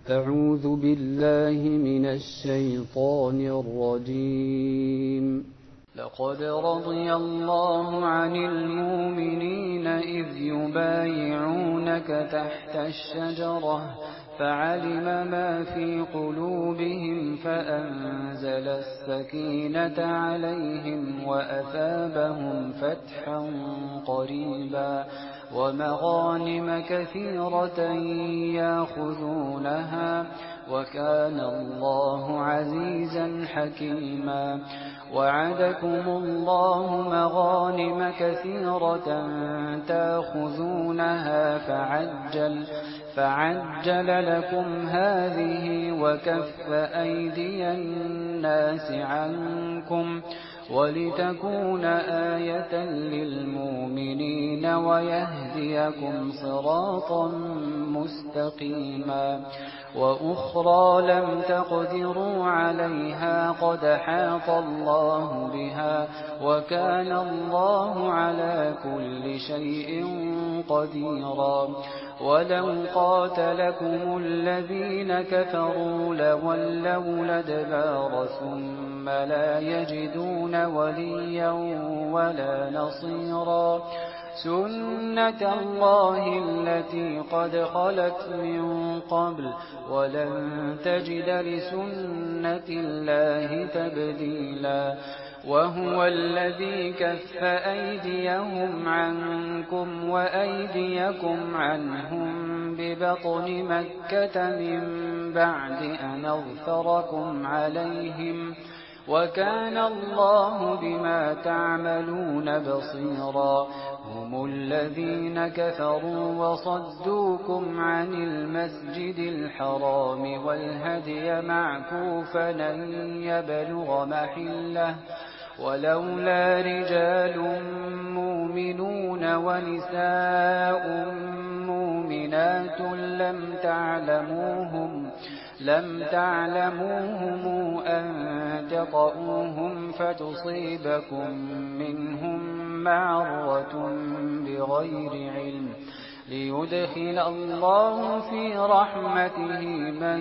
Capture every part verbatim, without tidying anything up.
أعوذ بالله من الشيطان الرجيم. لقد رضي الله عن المؤمنين إذ يبايعونك تحت الشجرة فعلم ما في قلوبهم فأنزل السكينة عليهم وأثابهم فتحا قريبا ومغانم كثيرة يأخذونها وكان الله عزيزا حكيما. وعدكم الله مغانم كثيرة تأخذونها فعجل فعجل لكم هذه وكف أيدي الناس عنكم ولتكون آية للمؤمنين ويهديكم صراطا مستقيما. وأخرى لم تقدروا عليها قد حاط الله بها وكان الله على كل شيء قديرا. ولو قاتلكم الذين كفروا لولوا الأدبار ثم لا يجدون وليا ولا نصيرا. سنة الله التي قد خلت من قبل ولن تجد لسنة الله تبديلا. وهو الذي كف أيديهم عنكم وأيديكم عنهم ببطن مكة من بعد أن أظفركم عليهم وكان الله بما تعملون بصيرا. هم الذين كفروا وصدوكم عن المسجد الحرام والهدي معكوفا أن يبلغ محله ولولا رجال مؤمنون ونساء مؤمنات لم تعلموهم لم تعلموهم أن تطؤوهم فتصيبكم منهم معرة بغير علم ليدخل الله في رحمته من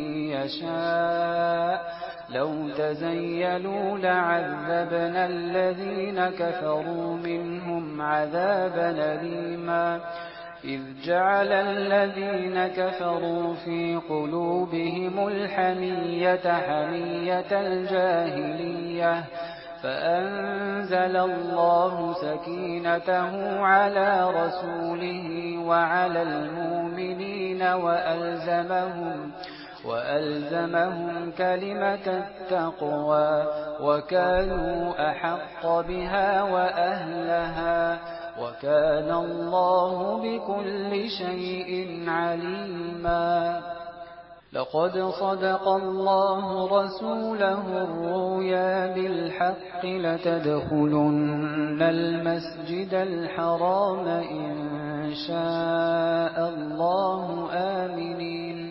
يشاء. لو تزيلوا لعذبنا الذين كفروا منهم عذابا أليما. إذ جعل الذين كفروا في قلوبهم الحمية حمية الجاهلية فأنزل الله سكينته على رسوله وعلى المؤمنين وألزمهم وألزمهم كلمة التقوى وكانوا أحق بها وأهلها وكان الله بكل شيء عليما. لقد صدق الله رسوله الرؤيا بالحق لتدخلن المسجد الحرام إن شاء الله آمنين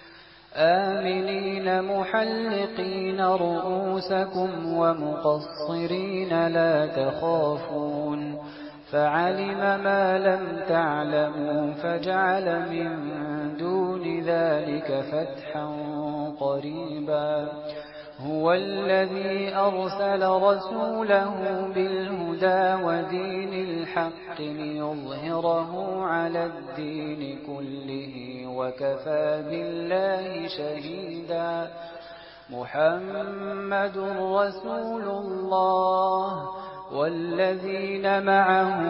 آمنين محلقين رؤوسكم ومقصرين لا تخافون فعلم ما لم تعلموا فجعل من دون ذلك فتحا قريبا. هو الذي أرسل رسوله بالهدى ودين الحق ليظهره على الدين كله وكفى بالله شهيدا. محمد رسول الله والذين معه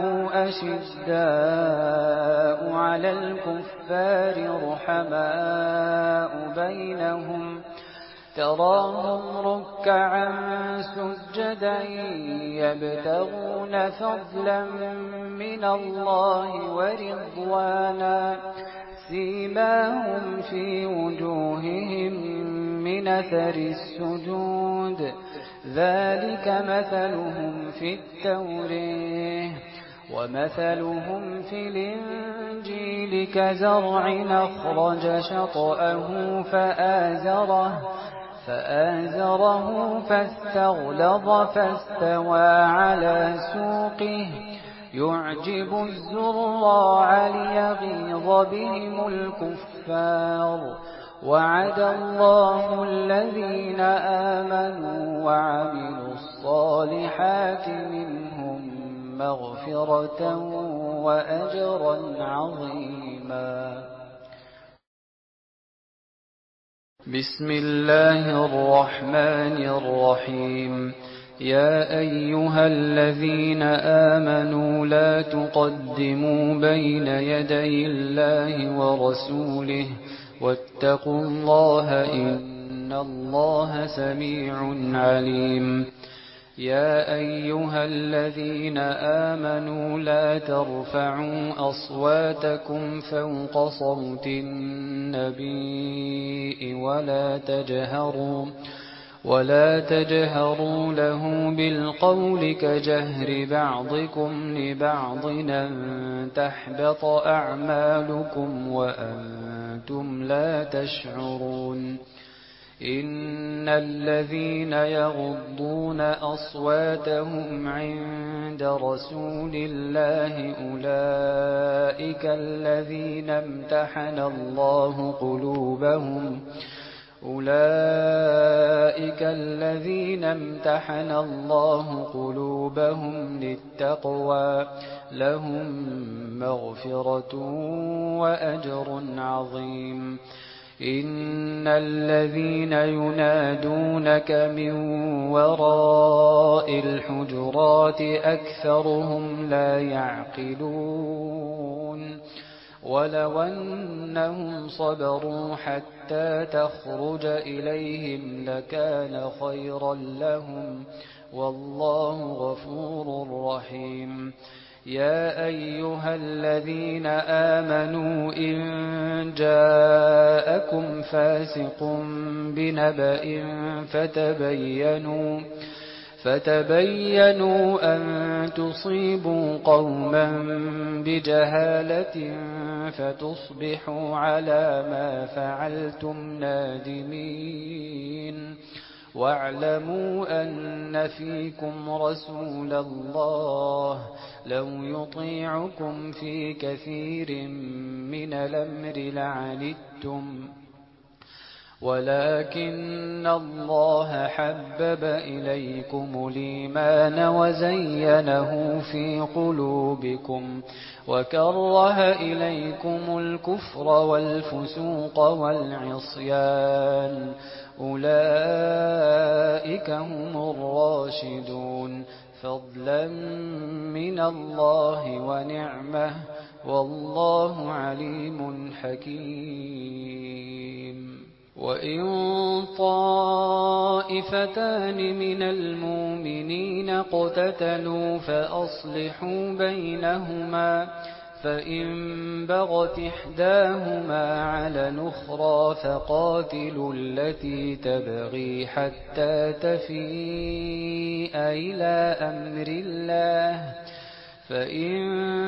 أشداء على الكفار رحماء بينهم تراهم ركعا سجدا يبتغون فضلا من الله ورضوانا سيماهم في وجوههم من أثر السجود ذلك مثلهم في التوراة ومثلهم في الإنجيل كزرع أخرج شطأه فآزره فآزره فاستغلظ فاستوى على سوقه يعجب الزراع ليغيظ بهم الكفار وعد الله الذين آمنوا وعملوا الصالحات منهم مغفرة وأجرا عظيما. بسم الله الرحمن الرحيم. يا أيها الذين آمنوا لا تقدموا بين يدي الله ورسوله واتقوا الله إن الله سميع عليم. يا أيها الذين آمنوا لا ترفعوا أصواتكم فوق صوت النبي ولا تجهروا ولا تجهروا له بالقول كجهر بعضكم لبعض أن تحبط أعمالكم وأنتم لا تشعرون. إن الذين يغضون أصواتهم عند رسول الله أولئك الذين امتحن الله قلوبهم أولئك الذين امتحن الله قلوبهم للتقوى لهم مغفرة وأجر عظيم. إن الذين ينادونك من وراء الحجرات أكثرهم لا يعقلون. ولو أنهم صبروا حتى تخرج إليهم لكان خيرا لهم والله غفور رحيم. يا أيها الذين آمنوا إن جاءكم فاسق بنبأ فتبينوا فتبينوا أن تصيبوا قوما بجهالة فتصبحوا على ما فعلتم نادمين. واعلموا أن فيكم رسول الله لو يطيعكم في كثير من الأمر لعنتم ولكن الله حبب إليكم الإيمان وزينه في قلوبكم وكره إليكم الكفر والفسوق والعصيان أولئك هم الراشدون فضلا من الله ونعمه والله عليم حكيم. وإن طائفتان من المؤمنين اقتتلوا فأصلحوا بينهما فإن بغت إحداهما على الأخرى فقاتلوا التي تبغي حتى تفيء إلى أمر الله فإن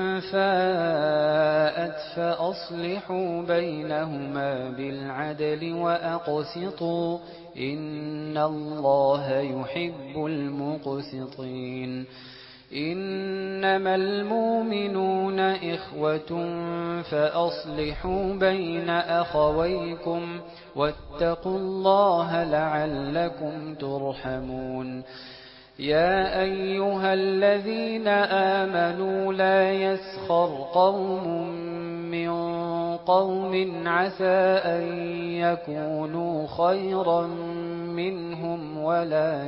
فاءت فأصلحوا بينهما بالعدل وأقسطوا إن الله يحب المقسطين. إنما المؤمنون إخوة فأصلحوا بين أخويكم واتقوا الله لعلكم ترحمون. يا أيها الذين آمنوا لا يسخر قوم من قوم عسى أن يكونوا خيرا منهم ولا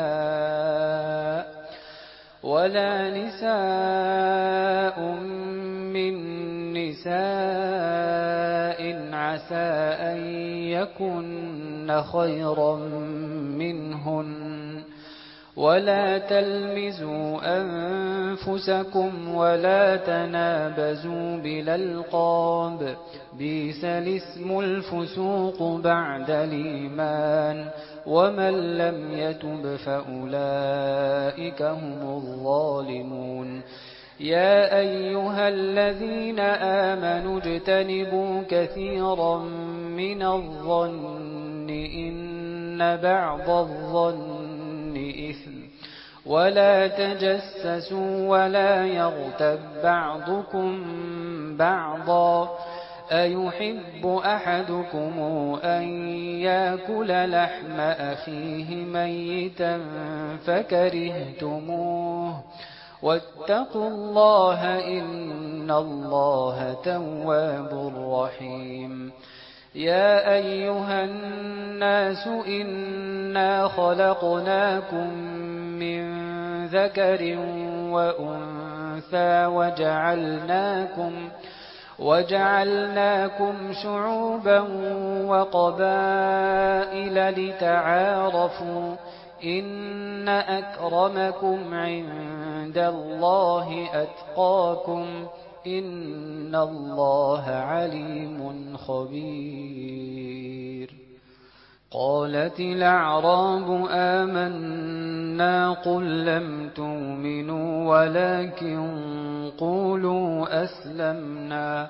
نساء ولا نساء من نساء عسى أن يكن خيرا منهن ولا تلمزوا أنفسكم ولا تنابزوا بالألقاب بئس الاسم الفسوق بعد الإيمان ومن لم يتب فأولئك هم الظالمون. يا أيها الذين آمنوا اجتنبوا كثيرا من الظن إن بعض الظن إثم ولا تجسسوا ولا يغتب بعضكم بعضا أيحب أحدكم أن يأكل لحم أخيه ميتا فكرهتموه واتقوا الله إن الله تواب رحيم يا أيها الناس إنا خلقناكم من ذكر وأنثى وجعلناكم وجعلناكم شعوبا وقبائل لتعارفوا إن أكرمكم عند الله أتقاكم إن الله عليم خبير قالت الأعراب آمنا قل لم تؤمنوا ولكن قولوا أسلمنا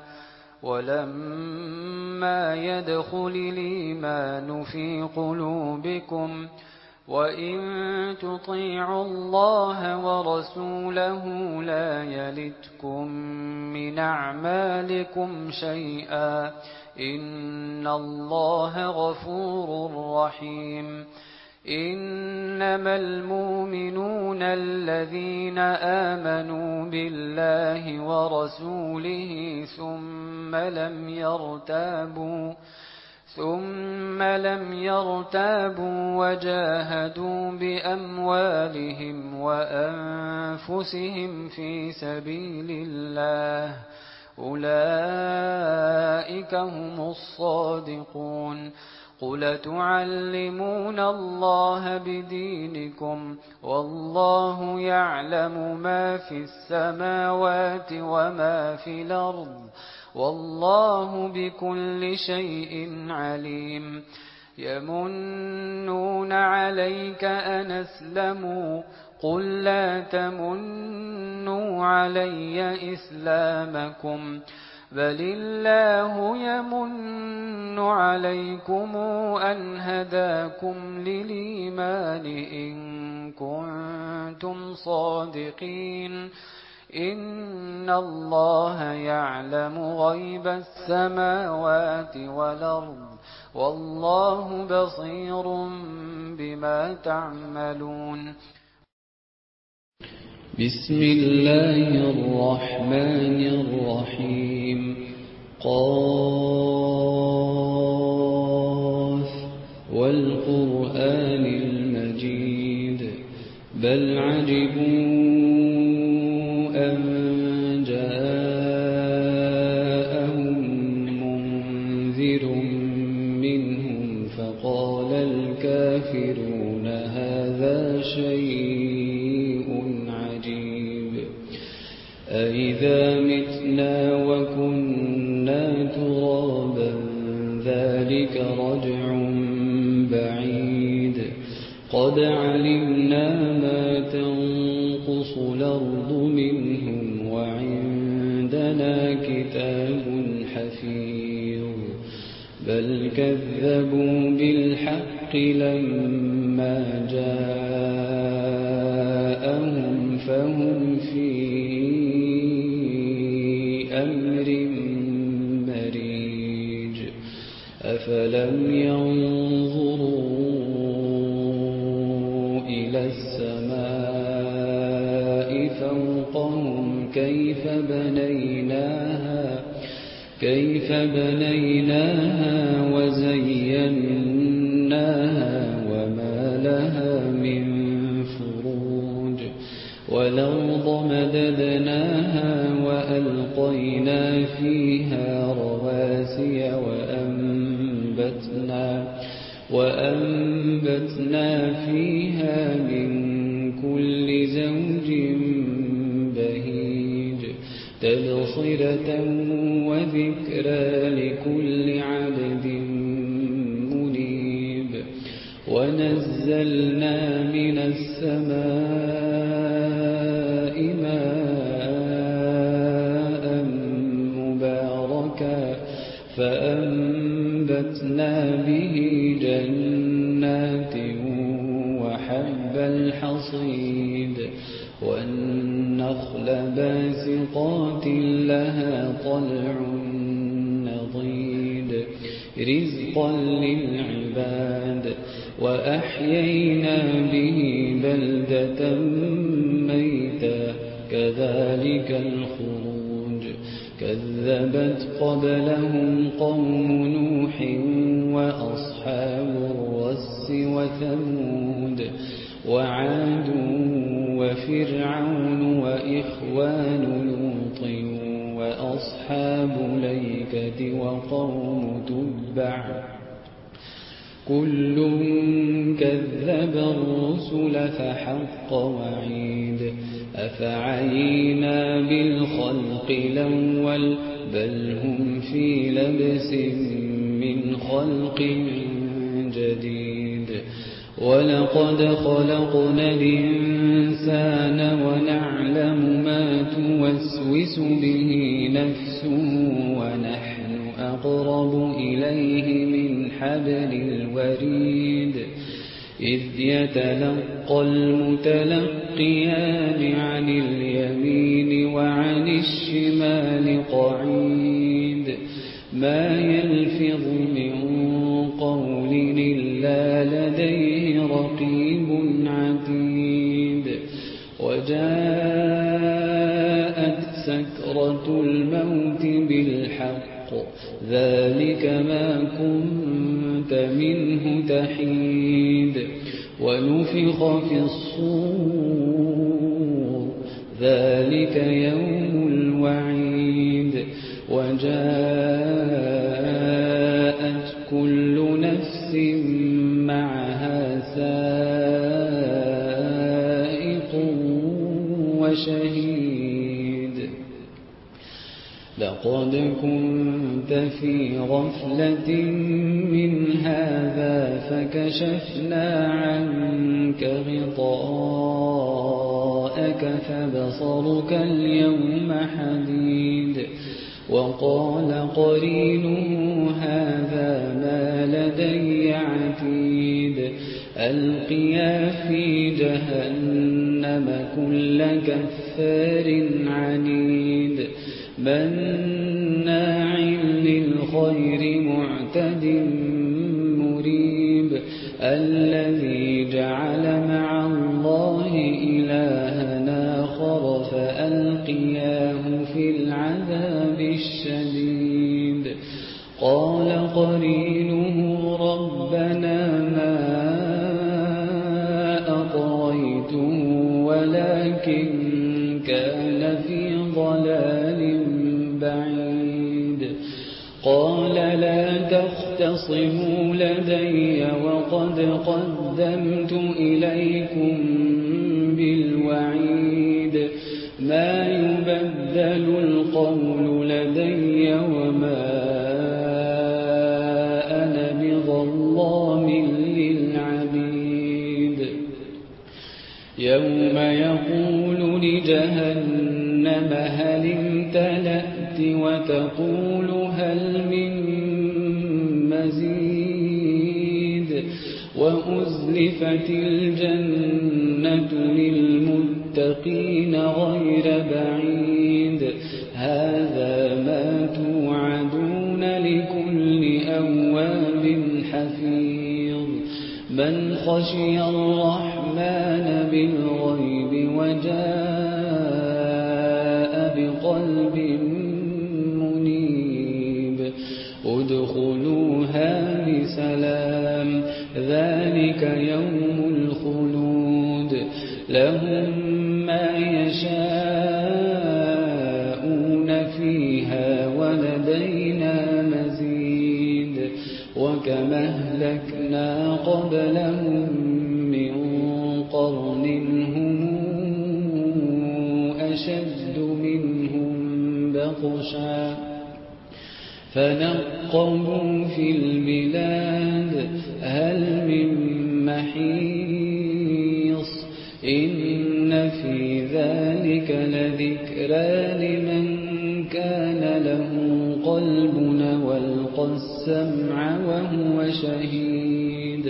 ولما يدخل الإيمان في قلوبكم وإن تطيعوا الله ورسوله لا يلتكم من أعمالكم شيئا إن الله غفور رحيم إنما المؤمنون الذين آمنوا بالله ورسوله ثم لم يرتابوا ثم لم يرتابوا وجاهدوا بأموالهم وأنفسهم في سبيل الله أولئك هم الصادقون قل تعلمون الله بدينكم والله يعلم ما في السماوات وما في الأرض والله بكل شيء عليم يمنون عليك أن أسلموا قل لا تمنوا علي إسلامكم بل الله يمن عليكم أن هداكم للإيمان إن كنتم صادقين إن الله يعلم غيب السماوات والأرض والله بصير بما تعملون بسم الله الرحمن الرحيم قاف والقرآن المجيد بل عجبوا أن جاءهم منذر منهم فقال الكافرون هذا شيء عجيب أإذا متنا وكنا ترابا ذلك رجع بعيد قد علمنا ما تنقص الأرض منهم وعندنا كتاب حفيظ بل كذبوا بالحق لما جاءهم فهم في أمر مريج أفلم ينظروا إلى السماء فوقهم كيف بنيناها كيف بنيناها وزيناها وما لها من فروج والأرض مددناها وألقينا فيها رواسي وأنبتنا وأنبتنا فيها من كل زوج بهيج تبصرة وذكرى لكل عبد منيب ونزلنا من السماء ماء مباركا فأنبتنا به جنات وحب الحصيد والنخل باسقات لها طلع نضيد رزقا للعباد وأحيينا به بلدة ميتا كذلك الخروج كذبت قبلهم قوم نوح وأصحاب الرس وثمود وعاد وفرعون وإخوان لوط وأصحاب الأيكة وقوم تبع كل كذب الرسل فحق وعيد أفعينا بالخلق الأول بل هم في لبس من خلق جديد ولقد خلقنا الإنسان ونعلم ما توسوس به نفسه ونحن أقرب إليه من حبل الوريد إذ يتلقى المتلقيان عن اليمين وعن الشمال قعيد ما يلفظ من قول إلا لديه رقيب عتيد وجاءت سكرة الموت بالحق ذلك ما كنت منه تحيد ونفخ في الصور ذلك يوم الوعيد وجاءت كل نفس معها سائق وشهيد لقد كنت في غفلة من هذا فكشفنا عنك غطاءك فبصرك اليوم حديد وقال قرينه هذا ما لدي عتيد ألقيا في جهنم كل كفار عنيد مناع للخير معتد مريب الذي جعل مع الله إلها آخر فألقياه في العذاب الشديد قال قرينه ربنا ما أطغيته ولكن كان في ضلال بعيد قال لا تختصموا لدي وقد قدمت إليكم بالوعيد ما يبدل القول لدي وما أنا بظلام للعبيد يوم يقول لجهنم هل امتلأت وتقول هل من مزيد وأزلفت الجنة للمتقين غير بعيد هذا ما توعدون لكل أواب حفيظ من خشي الرحمن بالغيب وجاء بقلب منيب ادخلوها بسلام ذلك يوم الخلود لهم ما يشاءون فيها ولدينا مزيد وكما أهلكنا قبلهم من قرن هم أشد منهم بطشا فنقبوا في البلاد هل من محيص إن في ذلك لذكرى لمن كان له قلب والقى السمع وهو شهيد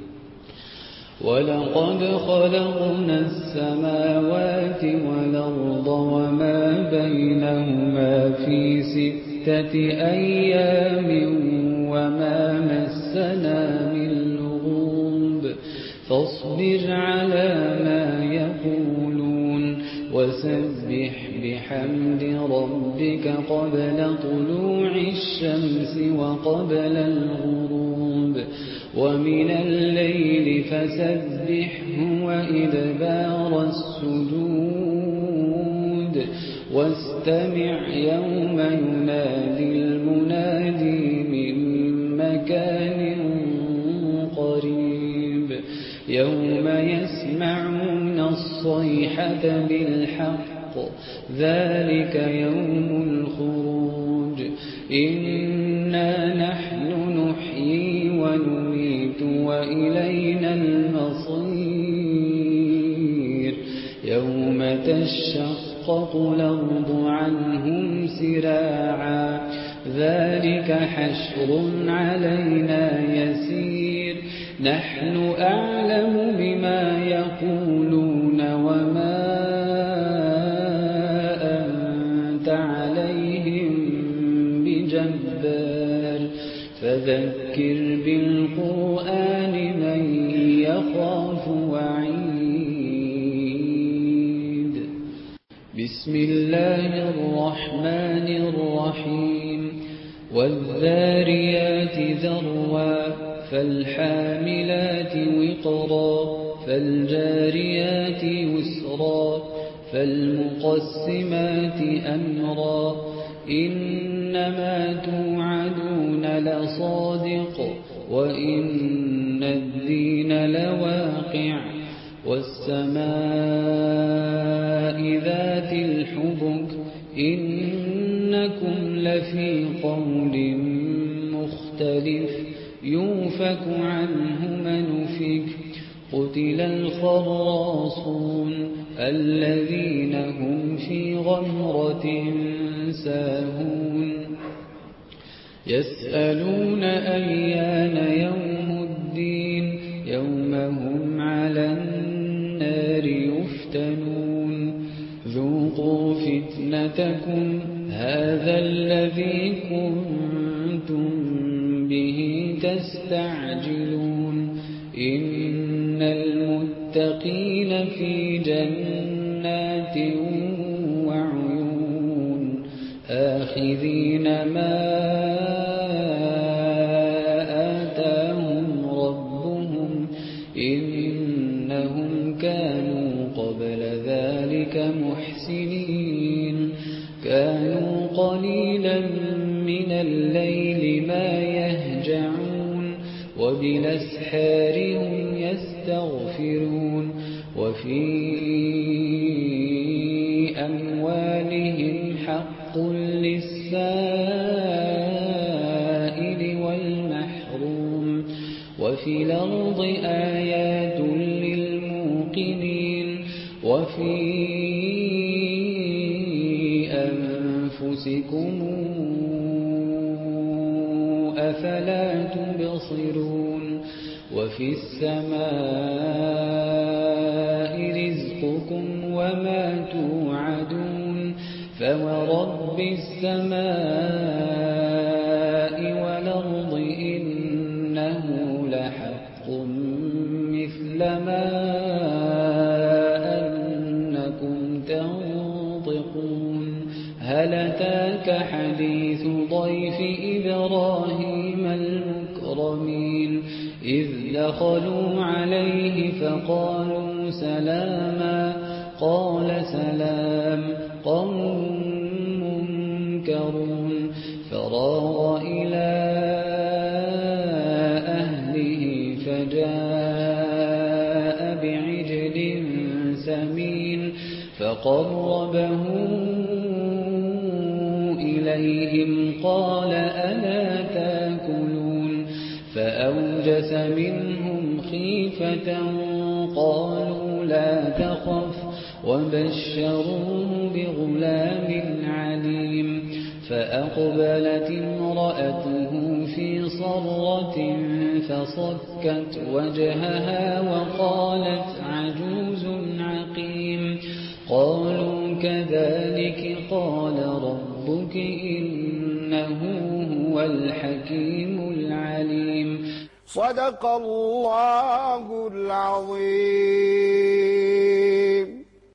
ولقد خلقنا السماوات والأرض وما بينهما في ستة أيام وما وما مسنا من لغوب فاصبر على ما يقولون وسبح بحمد ربك قبل طلوع الشمس وقبل الغروب ومن الليل فسبحه وإدبار السجود واستمع يوم ينادي المنادي من مكان قريب يوم يسمعون الصيحة بالحق ذلك يوم الخروج إنا نحن نحيي ونميت وإلينا المصير يوم تشقق الأرض عنهم سراعا ذلك حشر علينا يسير نحن أعلم بما يقولون وما أنت عليهم بجبار فذكر بالقرآن من يخاف وعيد بسم الله الرحمن الرحيم والذاريات ذروا فالحاملات وقرا فالجاريات يسرا فالمقسمات أمرا إنما توعدون لصادق وإن الدين لواقع والسماء ذات الحبك إنكم لفي قول مختلف يوفك عنه من أفك قتل الخراصون الذين هم في غمرة ساهون يسألون أيان يوم الدين يوم هم على النار يفتنون ذوقوا فتنتكم هذا الذي كنتم به تستعجلون إن المتقين في جنات وعيون آخذين ما آتاهم ربهم إنهم كانوا قبل ذلك محسنين كانوا قليلا من الليل ما يهجعون وبالأسحار هم يستغفرون وفي أموالهم حق للسائل والمحروم وفي الأرض آيات للموقنين وفي أنفسكم أفلا تبصرون وفي السماء رزقكم وما توعدون فورب السماء والأرض إنه لحق مثل ما أنكم تنطقون هل أتاك حديث ضيف إبراهيم المكرمين إذ دخلوا عليه فقالوا سلاما قال سلام قوم منكرون فراغ إلى أهله فجاء بعجل سمين فقربه إليهم قال ألا تأكلون فأوجس منهم خيفة قالوا لا تخف وبشروه بغلام عليم فأقبلت امرأته في صرة فصكت وجهها وقالت عجوز عقيم قالوا كذلك قال ربك إنه هو الحكيم العليم صدق الله العظيم.